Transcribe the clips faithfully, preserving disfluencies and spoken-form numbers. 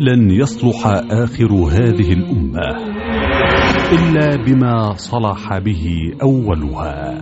لن يصلح آخر هذه الأمة إلا بما صلح به أولها.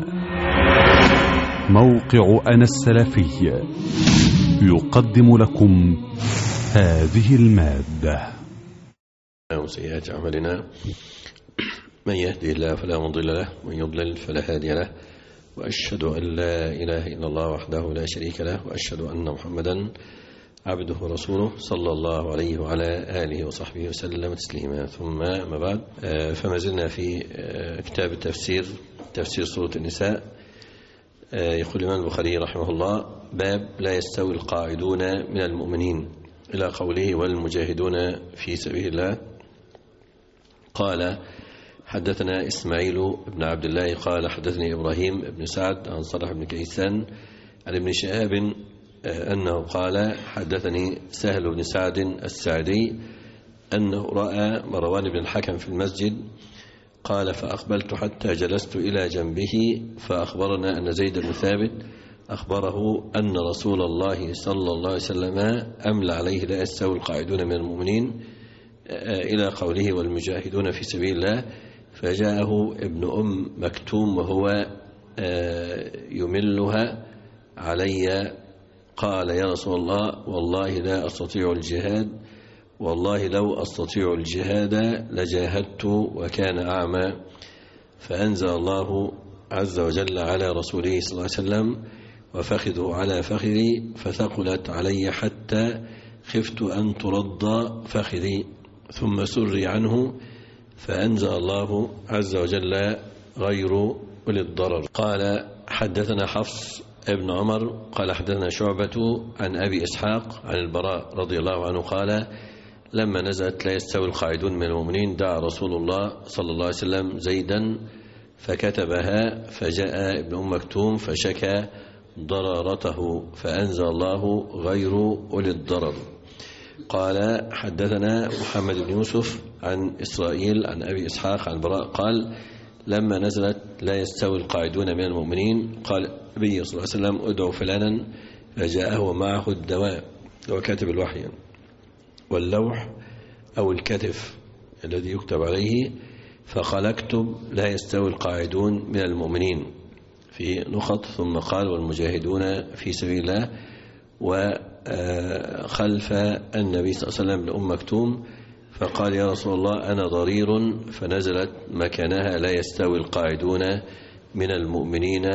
موقع أنا السلفي يقدم لكم هذه المادة. وسيئات أعمالنا، من يهدي الله فلا مضل له ومن يضلل فلا هادي له، وأشهد أن لا إله إلا الله وحده لا شريك له، وأشهد أن محمدا عبده ورسوله صلى الله عليه وعلى آله وصحبه وسلم تسليما. ثم ما بعد، فما زلنا في كتاب التفسير، تفسير سورة النساء. يقول الإمام البخاري رحمه الله: باب لا يستوي القاعدون من المؤمنين، إلى قوله والمجاهدون في سبيل الله. قال: حدثنا إسماعيل بن عبد الله قال حدثني إبراهيم بن سعد عن صالح بن كيسان عن ابن شهاب أنه قال: حدثني سهل بن سعد السعدي أنه رأى مروان بن الحكم في المسجد. قال: فأقبلت حتى جلست إلى جنبه فأخبرنا أن زيد بن ثابت أخبره أن رسول الله صلى الله عليه وسلم أملى عليه لا يستوي القاعدون من المؤمنين إلى قوله والمجاهدون في سبيل الله. فجاءه ابن أم مكتوم وهو يملها علي، قال: يا رسول الله، والله لا أستطيع الجهاد، والله لو أستطيع الجهاد لجاهدت وكان أعمى. فأنزل الله عز وجل على رسوله صلى الله عليه وسلم: وفخذه على فخذي، فثقلت علي حتى خفت أن ترد فخذي، ثم سري عنه، فأنزل الله عز وجل غير أولي الضرر. قال: حدثنا حفص ابن عمر قال حدثنا شعبة عن أبي إسحاق عن البراء رضي الله عنه قال: لما نزلت لا يستوي القاعدون من المؤمنين دعا رسول الله صلى الله عليه وسلم زيدا فكتبها، فجاء ابن أم مكتوم فشكى ضرارته، فأنزل الله غير أولي الضرر. قال: حدثنا محمد بن يوسف عن إسرائيل عن أبي إسحاق عن البراء قال: لما نزلت لا يستوي القاعدون من المؤمنين قال النبي صلى الله عليه وسلم: ادعوا فلانا، فجاءه ومعه الدواء وكاتب الوحي واللوح أو الكتف الذي يكتب عليه، فقال: اكتب لا يستوي القاعدون من المؤمنين في نقط، ثم قال: والمجاهدون في سبيل الله. وخلف النبي صلى الله عليه وسلم لأم مكتوم، فقال: يا رسول الله، أنا ضرير، فنزلت مكانها لا يستوي القاعدون من المؤمنين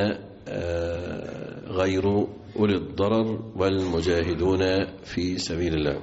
غير أولي الضرر والمجاهدون في سبيل الله.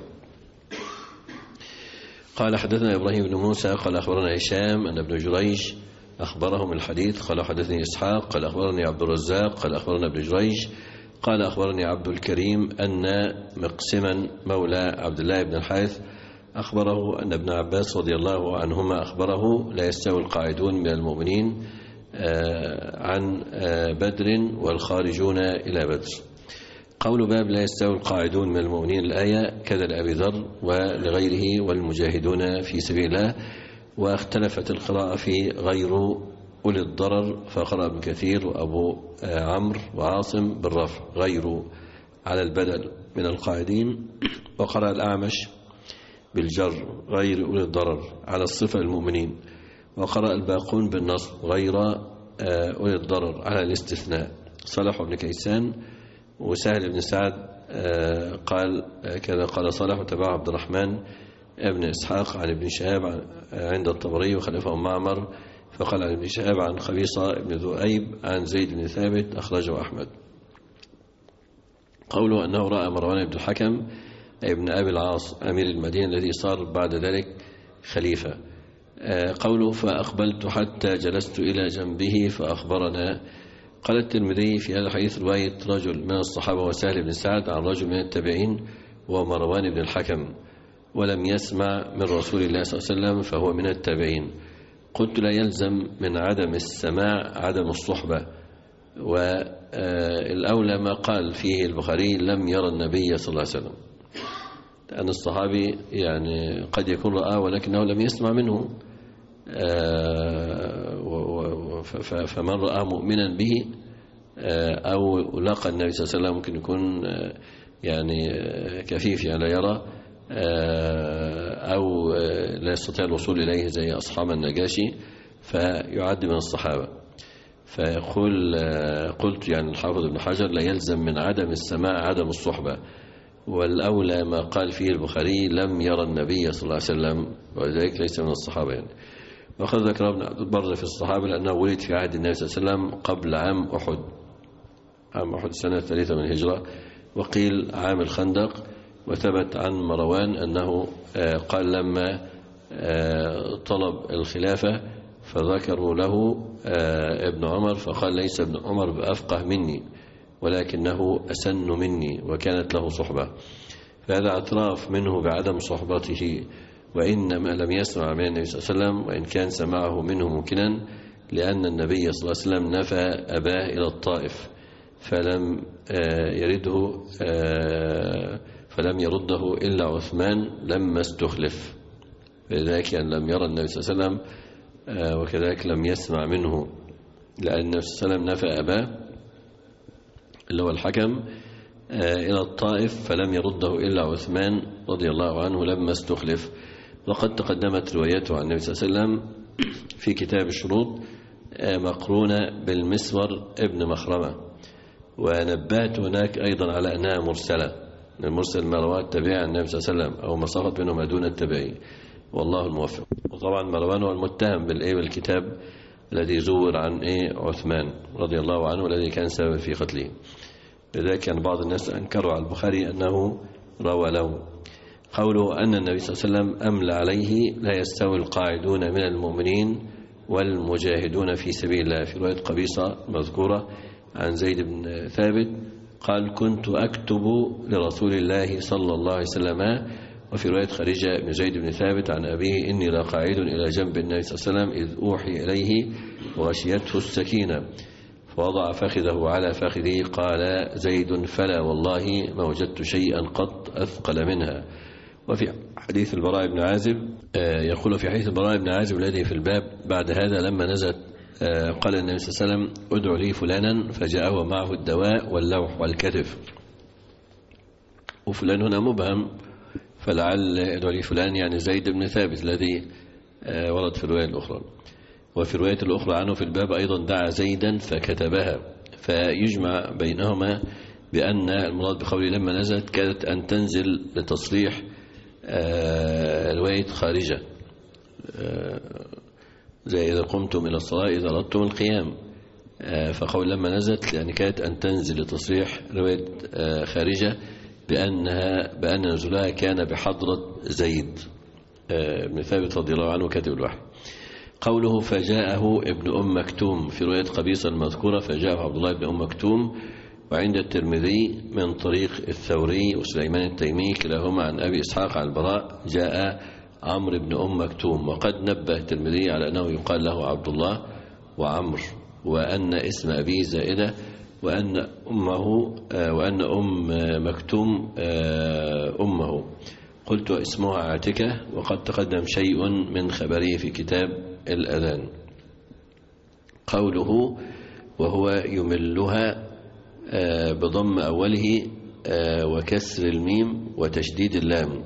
قال: حدثنا إبراهيم بن موسى قال أخبرنا هشام أن ابن جريج أخبرهم الحديث. قال: حدثني إسحاق قال أخبرني عبد الرزاق قال أخبرنا ابن جريج قال أخبرني عبد الكريم أن مقسما مولى عبد الله بن الحارث أخبره أن ابن عباس رضي الله عنهما أخبره لا يستوي القاعدون من المؤمنين عن بدر والخارجون إلى بدر. قول باب لا يستوي القاعدون من المؤمنين الآية كذا لأبي ذر ولغيره والمجاهدون في سبيل الله. واختلفت القراءة في غير أولي الضرر، فقرأ ابن كثير وأبو عمرو وعاصم بالرفع غير على البدل من القاعدين، وقرأ الأعمش بالجر غير أولي الضرر على الصفة المؤمنين، وقرأ الباقون بالنصب غير أولي الضرر على الاستثناء. صالح بن كيسان وسهل بن سعد قال كذا قال صالح، وتبع عبد الرحمن ابن إسحاق عن ابن شهاب عند الطبري وخلفه معمر، فقال عن ابن شهاب عن خبيصة ابن ذؤيب عن زيد بن ثابت أخرجه أحمد. قوله أنه رأى مروان بن الحكم ابن أبي العاص أمير المدينة الذي صار بعد ذلك خليفة. قوله فأقبلت حتى جلست إلى جنبه فأخبرنا. قال الترمذي في هذا الحديث رواية رجل من الصحابة وسهل بن سعد عن رجل من التابعين ومروان بن الحكم، ولم يسمع من رسول الله صلى الله عليه وسلم فهو من التابعين. قلت: لا يلزم من عدم السماع عدم الصحبة، والأولى ما قال فيه البخاري لم يرى النبي صلى الله عليه وسلم، لأن الصحابي يعني قد يكون رآه ولكنه لم يسمع منه، فمن رأى مؤمنا به أو لقى النبي صلى الله عليه وسلم ممكن يكون يعني كفيف يعني لا يرى، أو لا يستطيع الوصول إليه زي أصحاب النجاشي فيعد من الصحابة. فيقول قلت يعني الحافظ ابن حجر لا يلزم من عدم السماع عدم الصحبة، والأولى ما قال فيه البخاري لم يرى النبي صلى الله عليه وسلم، ولذلك ليس من الصحابة يعني. وقد ذكر ابن عبد البر في الصحابة لأنه ولد في عهد النبي صلى الله عليه وسلم قبل عام أحد، عام أحد سنة الثالثة من الهجرة، وقيل عام الخندق. وثبت عن مروان أنه قال لما طلب الخلافة فذكروا له ابن عمر فقال ليس ابن عمر بأفقه مني ولكنه أسن مني وكانت له صحبة. فهذا اعتراف منه بعدم صحبته، وإنما لم يسمع من النبي صلى الله عليه وسلم، وإن كان سمعه منه ممكنا، لأن النبي صلى الله عليه وسلم نفى أباه إلى الطائف فلم يرده فلم يرده إلا عثمان لما استخلف، لذلك أن لم يرى النبي صلى الله عليه وسلم وكذلك لم يسمع منه، لأن النبي صلى الله عليه وسلم نفى أباه اللي هو الحكم إلى الطائف فلم يرده إلا عثمان رضي الله عنه لما استخلف. وقد تقدمت روايته عن النبي صلى الله عليه وسلم في كتاب الشروط مقرونة بالمسور ابن مخرمة، ونبهت هناك أيضا على أنها مرسلة، المرسل ما رواه التابعي عن النبي صلى الله عليه وسلم أو ما سقط منه ما دون التابعي، والله الموفق. وطبعا مروان هو المتهم بالإيه بالكتاب الذي زور عن إيه عثمان رضي الله عنه الذي كان سبب في قتله، لذلك كان بعض الناس أنكروا على البخاري أنه روى له. قوله أن النبي صلى الله عليه وسلم أملى عليه لا يستوي القاعدون من المؤمنين والمجاهدون في سبيل الله، في رواية قبيصة مذكورة عن زيد بن ثابت قال كنت أكتب لرسول الله صلى الله عليه وسلم. وفي رواية خارجة بن زيد بن ثابت عن أبيه إني لقاعد إلى جنب النبي صلى الله عليه وسلم إذ أوحي إليه وغشيته السكينة فوضع فخذه على فخذه قال زيد فلا والله ما وجدت شيئا قط أثقل منها. وفي حديث البراء بن عازب يقول في حديث البراء بن عازب الذي في الباب بعد هذا لما نزلت قال النبي صلى الله عليه وسلم ادعو لي فلانا فجاءه معه الدواء واللوح والكتف، وفلان هنا مبهم فلعل ادعو لي فلان يعني زيد بن ثابت الذي ورد في الرواية الأخرى. وفي الرواية الأخرى عنه في الباب أيضا دعا زيدا فكتبها، فيجمع بينهما بأن المراد بقوله لما نزلت كانت أن تنزل لتصريح رواية خارجة زي إذا قمتم إلى الصلاة إذا أردتم القيام، فقول لما نزلت يعني كانت أن تنزل لتصريح رواية خارجة بأنها بأن نزولها كان بحضرة زيد بن ثابت رضي الله عنه كاتب الوحي. قوله فجاءه ابن أم مكتوم في رواية قبيصة المذكورة فجاءه عبد الله بن أم مكتوم، وعند الترمذي من طريق الثوري وسليمان التيمي كلاهما عن أبي إسحاق عن البراء جاء عمرو بن أم مكتوم. وقد نبه الترمذي على أنه يقال له عبد الله وعمر، وأن اسم أبيه زائدة، وأن أمه وأن أم مكتوم أمه. قلت اسمها عاتكة، وقد تقدم شيء من خبره في كتاب الأذان. قوله وهو يملها بضم أوله وكسر الميم وتشديد اللام،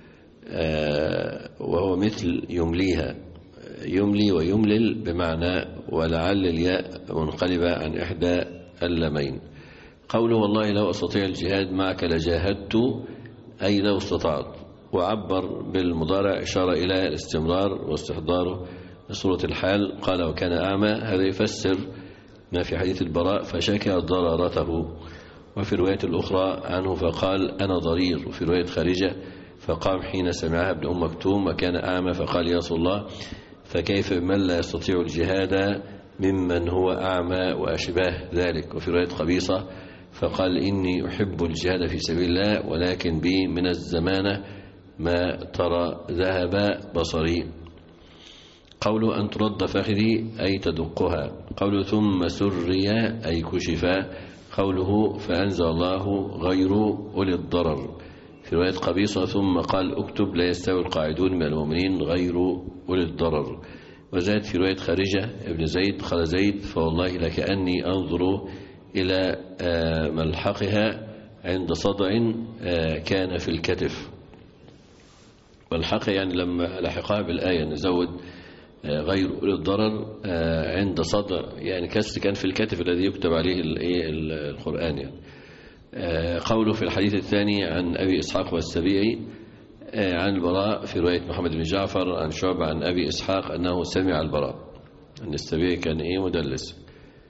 وهو مثل يمليها، يملي ويملل بمعنى ولعل الياء منقلبة عن إحدى اللامين. قوله والله لو أستطيع الجهاد معك لجاهدت أي لو استطعت، وعبر بالمضارع إشارة إلى الاستمرار واستحضاره لصورة الحال. قال وكان أعمى، هذا يفسر ما في حديث البراء فشكى ضرارته. وفي الرواية الأخرى عنه فقال أنا ضرير. وفي رواية خارجة فقام حين سمعها ابن أم مكتوم وكان أعمى فقال يا رسول الله فكيف من لا يستطيع الجهاد ممن هو أعمى وأشباه ذلك. وفي رواية قبيصة فقال إني أحب الجهاد في سبيل الله ولكن بي من الزمانة ما ترى ذهب بصري. قوله أن ترد فخذي أي تدقها. قوله ثم سري أي كشفا. قوله فأنزل الله غير أولي الضرر. في رواية قبيصة ثم قال اكتب لا يستوي القاعدون من المؤمنين غير أولي الضرر. وزاد في رواية خارجة ابن زيد قال زيد فوالله لكأني أنظر إلى ملحقها عند صدع كان في الكتف. والحق يعني لما لحقها بالآية نزود غير أولي الضرر عند صدر يعني كسر كان في الكاتب الذي يكتب عليه القرآن يعني. قوله في الحديث الثاني عن أبي إسحاق والسبيعي عن البراء في رواية محمد بن جعفر عن شعبة عن أبي إسحاق أنه سمع البراء أن السبيعي كان إيه مدلس.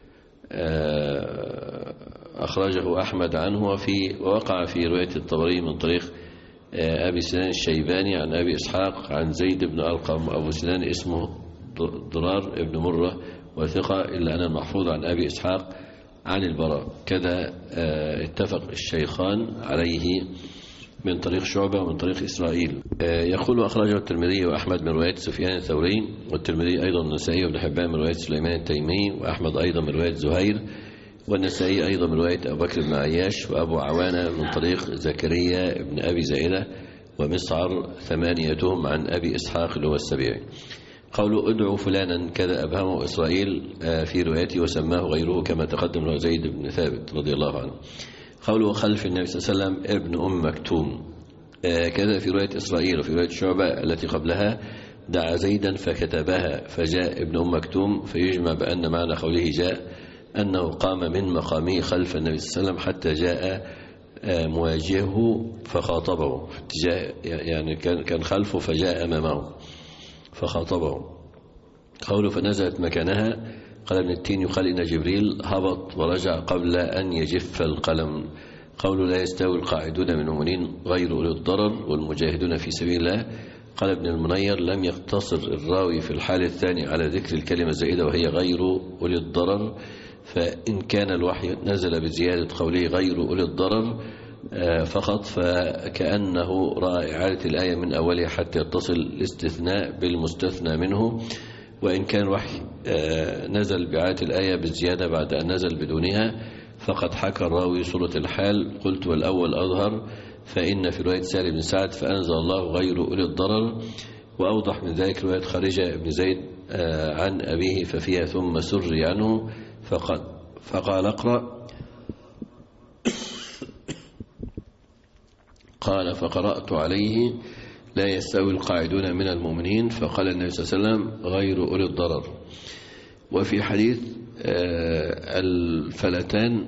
أخرجه أحمد عنه وفي ووقع في رواية الطبري من طريق أبي سنان الشيباني عن أبي إسحاق عن زيد بن أرقم. أبو سنان اسمه ضرار بن مرة وثقة إلا أن المحفوظ عن أبي إسحاق عن البراء كذا اتفق الشيخان عليه من طريق شعبة ومن طريق إسرائيل. يقول أخرجه الترمذي وأحمد من رواية سفيان الثوري والترمذي أيضا النسائي وابن حبان من رواية سليمان التيمي وأحمد أيضا من رواية زهير والنسائي أيضا من رواية أبو بكر بن عياش وأبو عوانة من طريق زكريا بن أبي زائدة ومسعر ثمانيتهم عن أبي إسحاق اللي هو السبيعي. قولوا ادعوا فلانا كذا أبهمه إسرائيل في روايته وسماه غيره كما تقدم له زيد بن ثابت رضي الله عنه. قوله خلف النبي صلى الله عليه وسلم ابن أم مكتوم كذا في رواية إسرائيل وفي رواية شعبة التي قبلها دعا زيدا فكتبها فجاء ابن أم مكتوم فيجمع بأن معنى قوله جاء أنه قام من مقامه خلف النبي صلى الله عليه وسلم حتى جاء مواجهه فخاطبه يعني كان خلفه فجاء أمامه فخاطبه. قوله فنزلت مكانها قال ابن التين يقال إن جبريل هبط ورجع قبل أن يجف القلم. قوله لا يستوي القاعدون من المؤمنين غير أولي الضرر والمجاهدون في سبيل الله. قال ابن المنير لم يقتصر الراوي في الحال الثاني على ذكر الكلمة الزائدة وهي غير أولي الضرر فإن كان الوحي نزل بزيادة قوله غير أولي الضرر فقط فكأنه رأى إعادة الآية من أولها حتى يتصل الاستثناء بالمستثنى منه. وإن كان الوحي نزل بإعادة الآية بالزيادة بعد أن نزل بدونها فقد حكى الراوي صورة الحال. قلت والأول أظهر فإن في رواية سالم بن سعد فأنزل الله غير أولي الضرر وأوضح من ذلك رواية خارجة بن زيد عن أبيه ففيها ثم سري عنه فقد فقال اقرأ قال فقرأت عليه لا يستوي القاعدون من المؤمنين فقال النبي صلى الله عليه وسلم غير أولي الضرر. وفي حديث الفلتان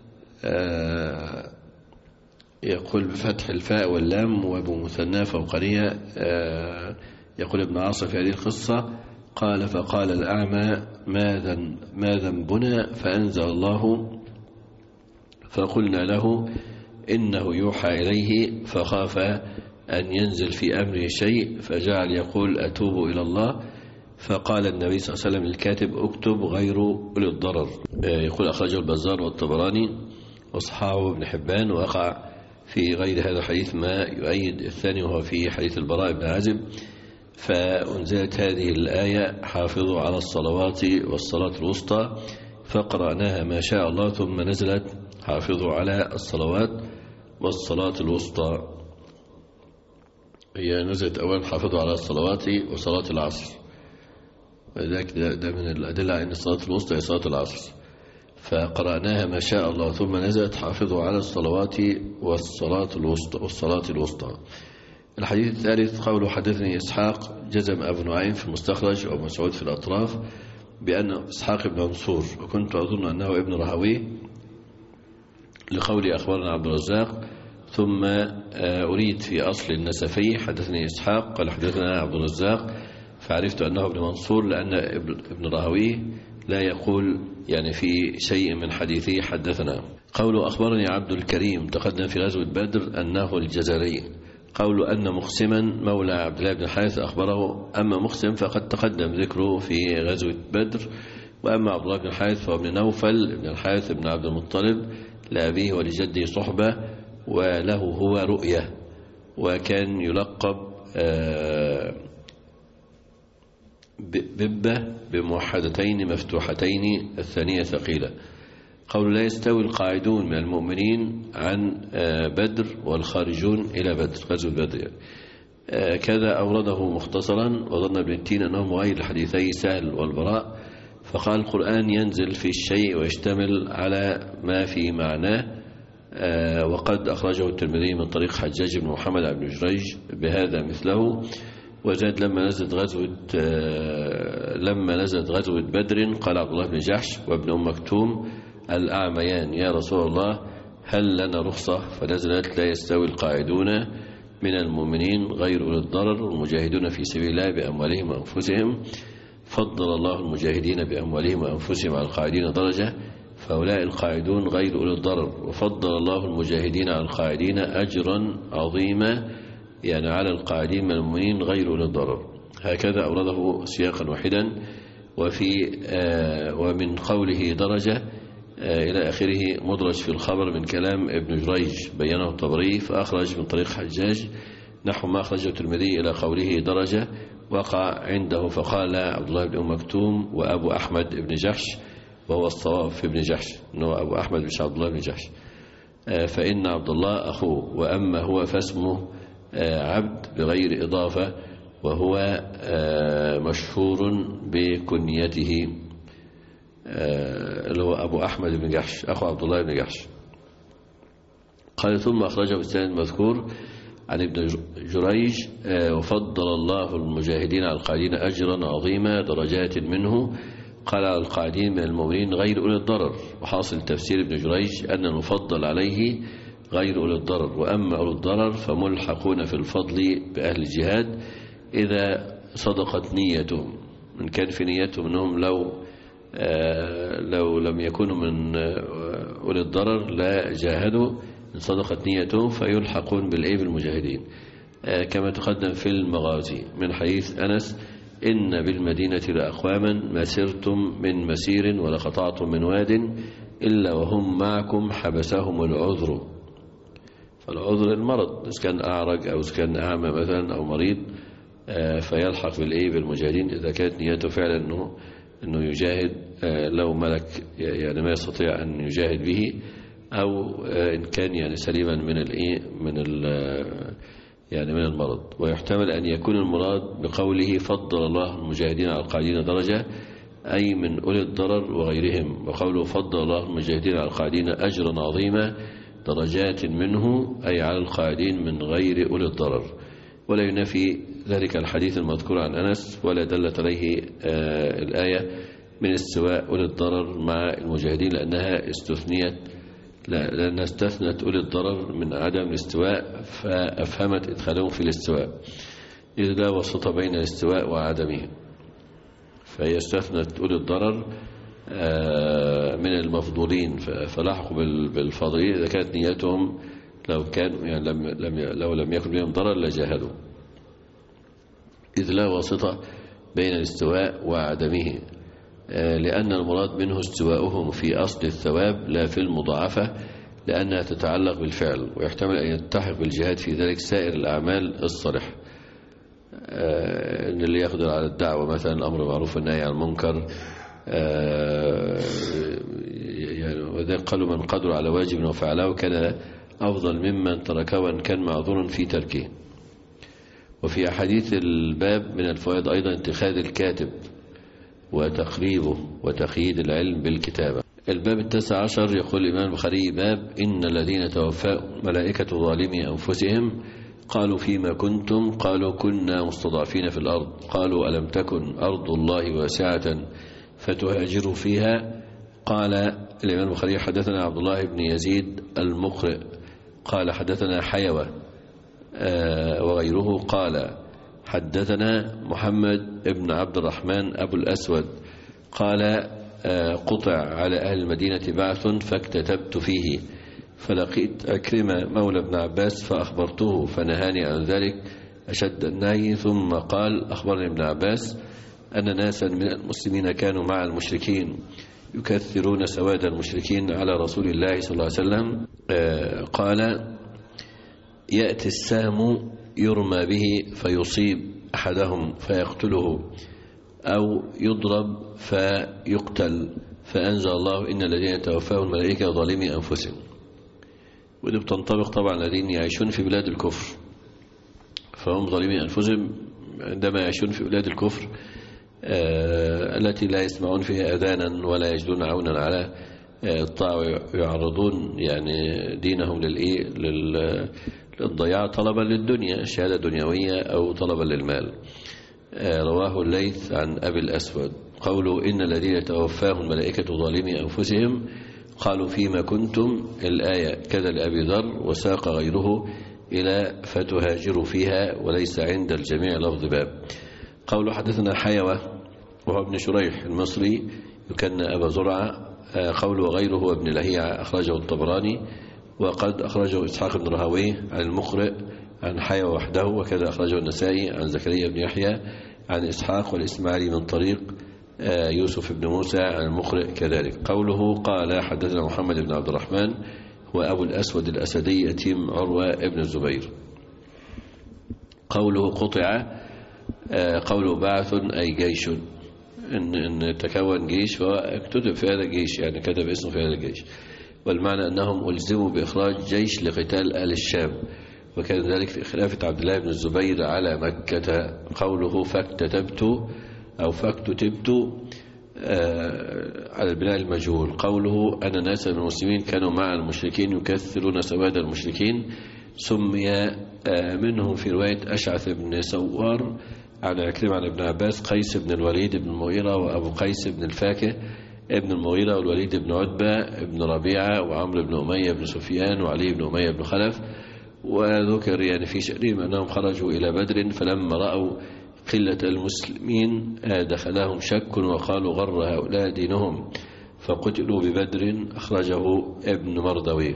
يقول بفتح الفاء واللام وبمثنى فوقانية يقول ابن عاصم في هذه القصة قال فقال الأعمى ما ذنبنا فأنزل الله فقلنا له إنه يوحى إليه فخاف أن ينزل في أمره شيء فجعل يقول أتوب إلى الله فقال النبي صلى الله عليه وسلم للكاتب اكتب غير أولي الضرر. يقول أخرجه البزار والطبراني وصححه ابن حبان ووقع في غير هذا الحديث ما يؤيد الثاني وهو في حديث البراء بن عازب فأنزلت هذه الآية حافظوا على الصلوات والصلاة الوسطى فقرأناها ما شاء الله ثم نزلت حافظوا على الصلوات والصلاة الوسطى. هي نزلت أولا حافظوا على الصلوات وصلاة العصر وذلك ده من الأدلة أن الصلاة الوسطى هي صلاة العصر فقرأناها ما شاء الله ثم نزلت حافظوا على الصلوات والصلاة الوسطى والصلاة الوسطى. الحديث الثالث قوله حدثني إسحاق جزم أبو نعيم في المستخرج وأبو مسعود في الأطراف بأن إسحاق بن منصور وكنت أظن أنه ابن رهوي لقول أخبرنا عبد الرزاق ثم أريد في أصل النسفي حدثني إسحاق قال حدثنا عبد الرزاق فعرفت أنه ابن منصور لأن ابن رهوي لا يقول يعني في شيء من حديثه حدثنا. قوله أخبرني عبد الكريم تقدم في غزوة بدر أنه الجزري. قول أن مقسما مولى عبد الله بن الحارث أخبره أما مقسم فقد تقدم ذكره في غزوة بدر وأما عبد الله بن الحارث فهو ابن نوفل بن الحارث بن عبد المطلب لأبيه ولجده صحبة وله هو رؤية وكان يلقب ببة بموحدتين مفتوحتين الثانية ثقيلة. قول لا يستوي القاعدون من المؤمنين عن بدر والخارجون إلى بدر غزوة بدر كذا أورده مختصرا وظن ابن التين أنه مغير الحديثي سهل والبراء فقال القرآن ينزل في الشيء ويشتمل على ما في معناه وقد أخرجه الترمذي من طريق حجاج بن محمد بن جريج بهذا مثله. وزاد لما نزلت غزوة لما نزلت غزوة بدر قال عبد الله بن جحش وابن أم مكتوم الأعميان يا رسول الله هل لنا رخصة؟ فنزلت لا يستوي القاعدون من المؤمنين غير أولي الضرر والمجاهدون في سبيل الله بأموالهم وأنفسهم فضل الله المجاهدين بأموالهم وأنفسهم على القاعدين درجة فهؤلاء القاعدون غير أولي الضرر وفضل الله المجاهدين على القاعدين أجرا عظيما يعني على القاعدين من المؤمنين غير أولي الضرر. هكذا أورده سياقا واحدا. وفي آه ومن قوله درجة آه إلى آخره مدرج في الخبر من كلام ابن جريج بينه الطبري فأخرج من طريق حجاج نحو ما أخرجه الترمذي إلى قوله درجة وقع عنده فقال عبد الله بن أم مكتوم وأبو أحمد بن جحش وهو الصواب في ابن جحش أنه أبو أحمد مش عبد الله بن جحش آه فإن عبد الله أخوه وأما هو فاسمه عبد بغير إضافة وهو مشهور بكنيته اللي هو أبو أحمد بن جحش أخو عبد الله بن جحش. قال ثم أخرجه السند المذكور عن ابن جريج وفضل الله المجاهدين على القاعدين أجرا عظيما درجات منه قال على القاعدين من المؤمنين غير أولي الضرر. وحاصل تفسير ابن جريج أن المفضل عليه غير أولي الضرر وأما أولي الضرر فملحقون في الفضل بأهل الجهاد إذا صدقت نيتهم من كان في نيتهم أنهم لو آه لو لم يكونوا من آه أولي الضرر لا جاهدوا إن صدقت نيتهم فيلحقون بالإيه بالمجاهدين آه كما تقدم في المغازي من حديث أنس إن بالمدينة لأقواما ما سرتم من مسير ولا قطعتم من واد إلا وهم معكم حبسهم العذر. فالعذر المرض إذا كان أعرج أو إذا كان أعمى مثلا أو مريض فيلحق بالإيه بالمجاهدين إذا كانت نيته فعلا أنه أنه يجاهد لو ملك يعني ما يستطيع أن يجاهد به أو إن كان يعني سليما من الإيه من ال يعني من المرض. ويحتمل أن يكون المراد بقوله فضل الله المجاهدين على القاعدين درجة أي من أولي الضرر وغيرهم وقوله فضل الله المجاهدين على القاعدين أجرا عظيما درجات منه أي على القاعدين من غير أولي الضرر. ولا ينافي ذلك الحديث المذكور عن أنس ولا دلت عليه آه الآية من استواء أولي الضرر مع المجاهدين لأنها استثنيت لأنها استثنت أولي الضرر من عدم الاستواء فأفهمت إدخالهم في الاستواء إذ لا وسط بين الاستواء وعدمه فهي استثنت أولي الضرر من المفضولين فلاحقوا بالفاضلين إذا كانت نيتهم لو كان يعني لم لم لو لم يكن بهم ضرر لجاهدوا إذ لا واسطة بين الاستواء وعدمه لأن المراد منه استواؤهم في أصل الثواب لا في المضاعفة لأنها تتعلق بالفعل ويحتمل أن يلتحق بالجهاد في ذلك سائر الأعمال الصالحة إن اللي يقدر على الدعوة مثلا الأمر معروف والنهي عن المنكر يعني وذلك قالوا من قدر على واجب وفعله كان أفضل ممن تركه وأن كان معذور في تركه. وفي أحاديث الباب من الفوائد أيضا اتخاذ الكاتب وتقريبه وتقييد العلم بالكتابة. الباب التاسع عشر يقول الإمام البخاري باب إن الذين توفاهم ملائكة ظالمي أنفسهم قالوا فيما كنتم قالوا كنا مستضعفين في الأرض قالوا ألم تكن أرض الله واسعة فتهاجروا فيها. قال الإمام البخاري حدثنا عبد الله بن يزيد المقرئ قال حدثنا حيوة وغيره قال حدثنا محمد بن عبد الرحمن أبو الأسود قال قطع على أهل المدينة بعث فاكتتبت فيه فلقيت أكرمة مولى ابن عباس فأخبرته فنهاني عن ذلك أشد النهي ثم قال أخبرني ابن عباس أن ناسا من المسلمين كانوا مع المشركين يكثرون سواد المشركين على رسول الله صلى الله عليه وسلم قال يأتي السهم يرمى به فيصيب أحدهم فيقتله أو يضرب فيقتل فأنزل الله إن الذين توفاهم الملائكة ظالمي أنفسهم. ودي بتنطبق طبعا الذين يعيشون في بلاد الكفر فهم ظالمي أنفسهم عندما يعيشون في بلاد الكفر التي لا يسمعون فيها أذانا ولا يجدون عونا على طاعوا يعرضون يعني دينهم للإيه للضياع طلبا للدنيا، شهادة دنيوية أو طلبا للمال. رواه الليث عن أبي الأسود قوله إن الذين توفاهم الملائكة ظالمي أنفسهم قالوا فيما كنتم، الآية كذا لأبي ذر، وساق غيره إلى فتهاجروا فيها، وليس عند الجميع لفظ باب. قوله حدثنا حيوة وهو ابن شريح المصري يكنى أبا زرعة. قوله غيره هو ابن لهيعة أخرجه الطبراني، وقد أخرجه إسحاق بن راهويه عن المقرئ عن حيوة وحده، وكذا أخرجه النسائي عن زكريا بن يحيى عن إسحاق والإسماعيلي من طريق يوسف بن موسى عن المقرئ كذلك. قوله قال حدثنا محمد بن عبد الرحمن هو أبو الأسود الأسدي يتيم عروة ابن الزبير. قوله قطع، قوله بعث أي جيش، إن, إن تكون جيش فاكتتب في هذا الجيش، يعني كتب اسمه في هذا الجيش، والمعنى أنهم ألزموا بإخراج جيش لقتال أهل الشام، وكان ذلك في خلافة عبد الله بن الزبير على مكة. قوله فاكتتبت أو فاكتتبت على البناء المجهول. قوله أن ناس من المسلمين كانوا مع المشركين يكثرون سواد المشركين، سمي منهم في رواية أشعث بن سوار عن عكرمة عن ابن عباس قيس بن الوليد بن المغيرة وأبو قيس بن الفاكه ابن المغيرة والوليد بن عتبة بن ربيعة وعمرو بن أمية بن سفيان وعلي بن أمية بن خلف. وذكر يعني في شأنهم أنهم خرجوا إلى بدر، فلما رأوا قلة المسلمين دخلهم شك وقالوا غر هؤلاء دينهم فقتلوا ببدر. أخرجه ابن مردوي.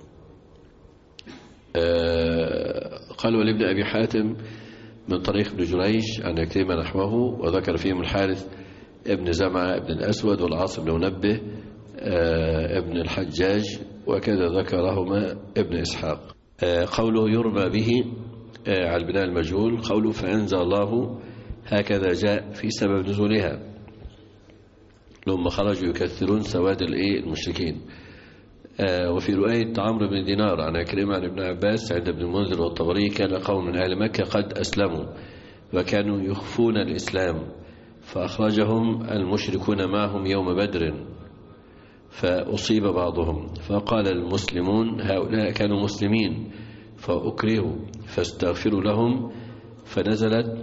قالوا لابن أبي حاتم من طريق ابن جريج عن عكرمة نحوه، وذكر فيهم الحارث ابن زمعة ابن الأسود والعاص بن منبه ابن الحجاج، وكذا ذكرهما ابن إسحاق. قوله يرمى به على البناء المجهول. قوله فأنزل الله هكذا جاء في سبب نزولها، لما خرجوا يكثرون سواد المشركين. وفي رواية عمرو بن دينار عن عكرمة عن ابن عباس عند ابن المنذر والطبري كان قوم من أهل مكة قد أسلموا وكانوا يخفون الإسلام، فأخرجهم المشركون معهم يوم بدر فأصيب بعضهم، فقال المسلمون هؤلاء كانوا مسلمين فأكرهوا فاستغفروا لهم، فنزلت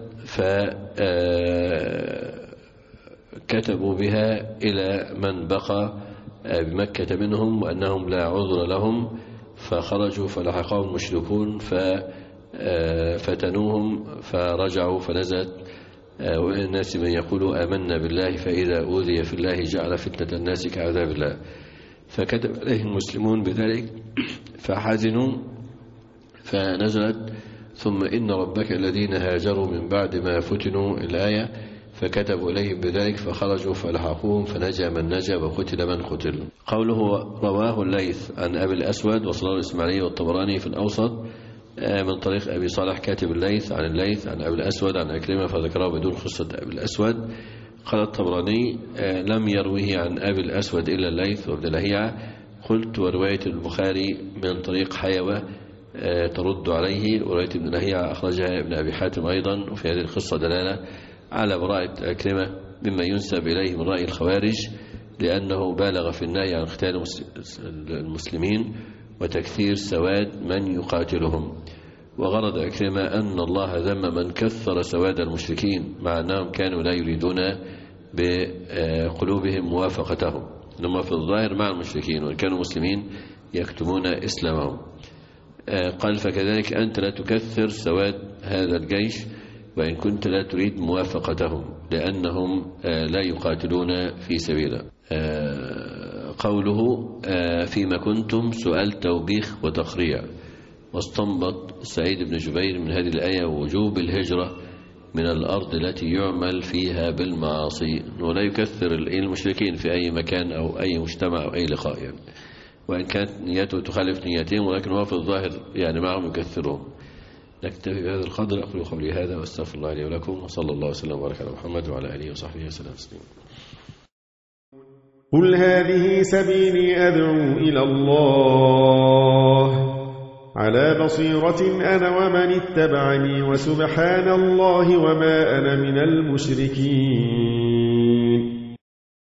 فكتبوا بها إلى من بقى بمكة منهم وأنهم لا عذر لهم، فخرجوا فلحقهم المشركون ففتنوهم فرجعوا، فنزلت والناس من يقول آمنا بالله فإذا أوذي في الله جعل فتنة الناس كعذاب الله، فكتب عليه المسلمون بذلك فحزنوا، فنزلت ثم إن ربك الذين هاجروا من بعد ما فتنوا الآية، فكتبوا إليهم بذلك فخرجوا فلحقوهم فنجا من نجا وقتل من قتل. قوله رواه الليث عن أبي الأسود وصلاه الإسماعيلي والطبراني في الأوسط من طريق أبي صالح كاتب الليث عن الليث عن أبي الأسود عن عكرمة فذكره بدون قصة أبي الأسود. قال الطبراني لم يروه عن أبي الأسود إلا الليث وابن لهيعة. قلت ورواية البخاري من طريق حيوة ترد عليه، ورواية ابن لهيعة أخرجها ابن أبي حاتم أيضا. وفي هذه القصة دلالة على براءة عكرمة مما ينسب إليه من رأي الخوارج، لأنه بالغ في النهي عن قتال المسلمين وتكثير سواد من يقاتلهم. وغرض عكرمة أن الله ذم من كثر سواد المشركين مع أنهم كانوا لا يريدون بقلوبهم موافقتهم، إنما في الظاهر مع المشركين وإن كانوا مسلمين يكتمون إسلامهم. قال فكذلك أنت لا تكثر سواد هذا الجيش وإن كنت لا تريد موافقتهم لأنهم لا يقاتلون في سبيله. قوله فيما كنتم سؤال توبيخ وتقريع. واستنبط سعيد بن جبير من هذه الآية وجوب الهجرة من الأرض التي يعمل فيها بالمعاصي، ولا يكثر المشركين في أي مكان أو أي مجتمع أو أي لقاء يعني. وإن كانت نيته تخالف نيتهم ولكن هو في الظاهر يعني معهم يكثرهم. نكتفي بهذا القدر. أقول قولي هذا واستغفر الله لي ولكم، وصلى الله وسلم وبارك على محمد وعلى آله وصحبه وسلم تسليما. قل هذه سبيلي أدعو إلى الله على بصيرة أنا ومن اتبعني، وسبحان الله وما أنا من المشركين.